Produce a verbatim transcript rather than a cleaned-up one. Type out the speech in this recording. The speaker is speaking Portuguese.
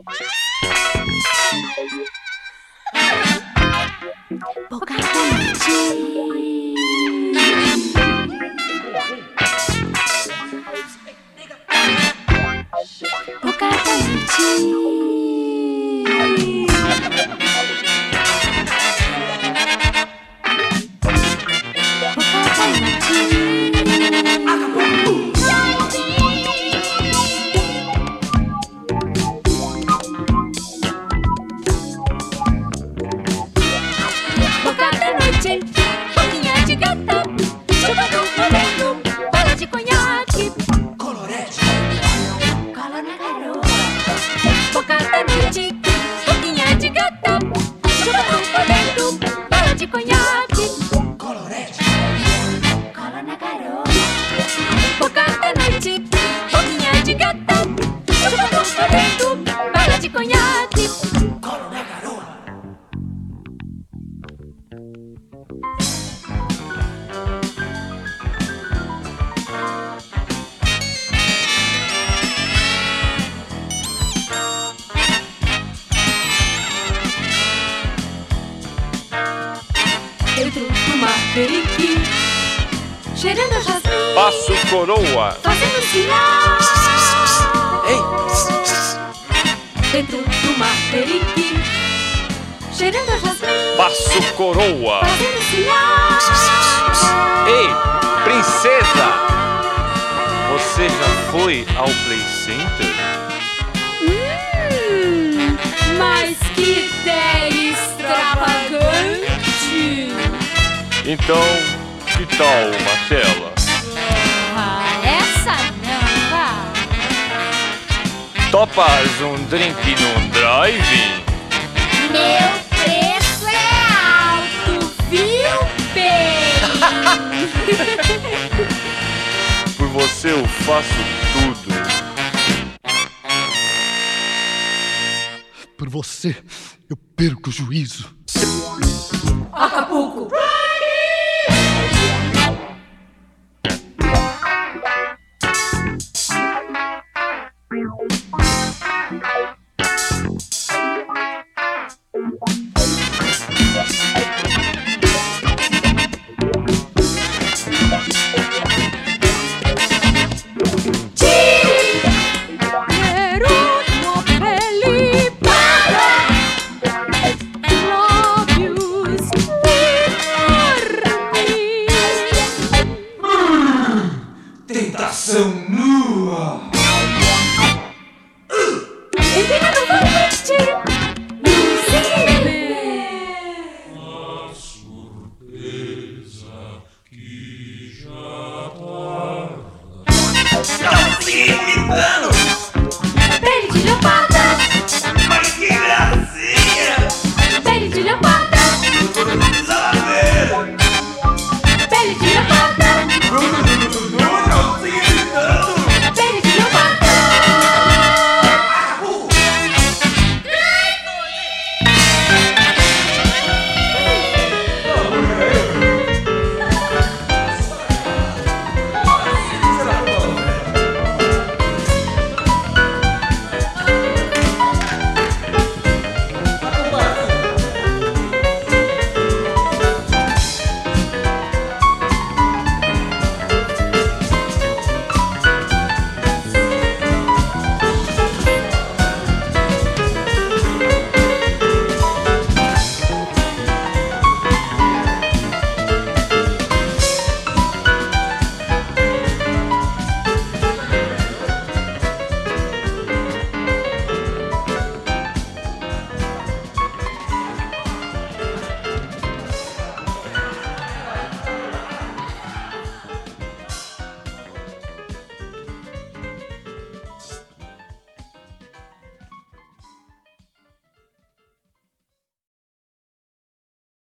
Boca quente. Boca quente. Boquinha de gata, chupando, comendo, bola de conhaque, colorete, cola na garoa. Boca da noite, boquinha de gata, chupando, comendo, bola de conhaque, colorete, cola na garoa. Boca da noite, boquinha de gata, chupando, comendo, bola de conhaque, cola na garoa. Dentro do Maverick, cheirando a jasmim, Passo coroa, fazendo sinal. ei, Dentro do Maverick, cheirando a jasmim, passo coroa, fazendo sinal. ei, princesa, você já foi ao Play Center? Hum, mas que ideia extravagante! Então, que tal uma tela? Ah, essa não, vá. Topas um drink num drive? Meu preço é alto, viu, bem? Por você eu faço tudo. Por você, eu perco o juízo. Acapulco! Bye.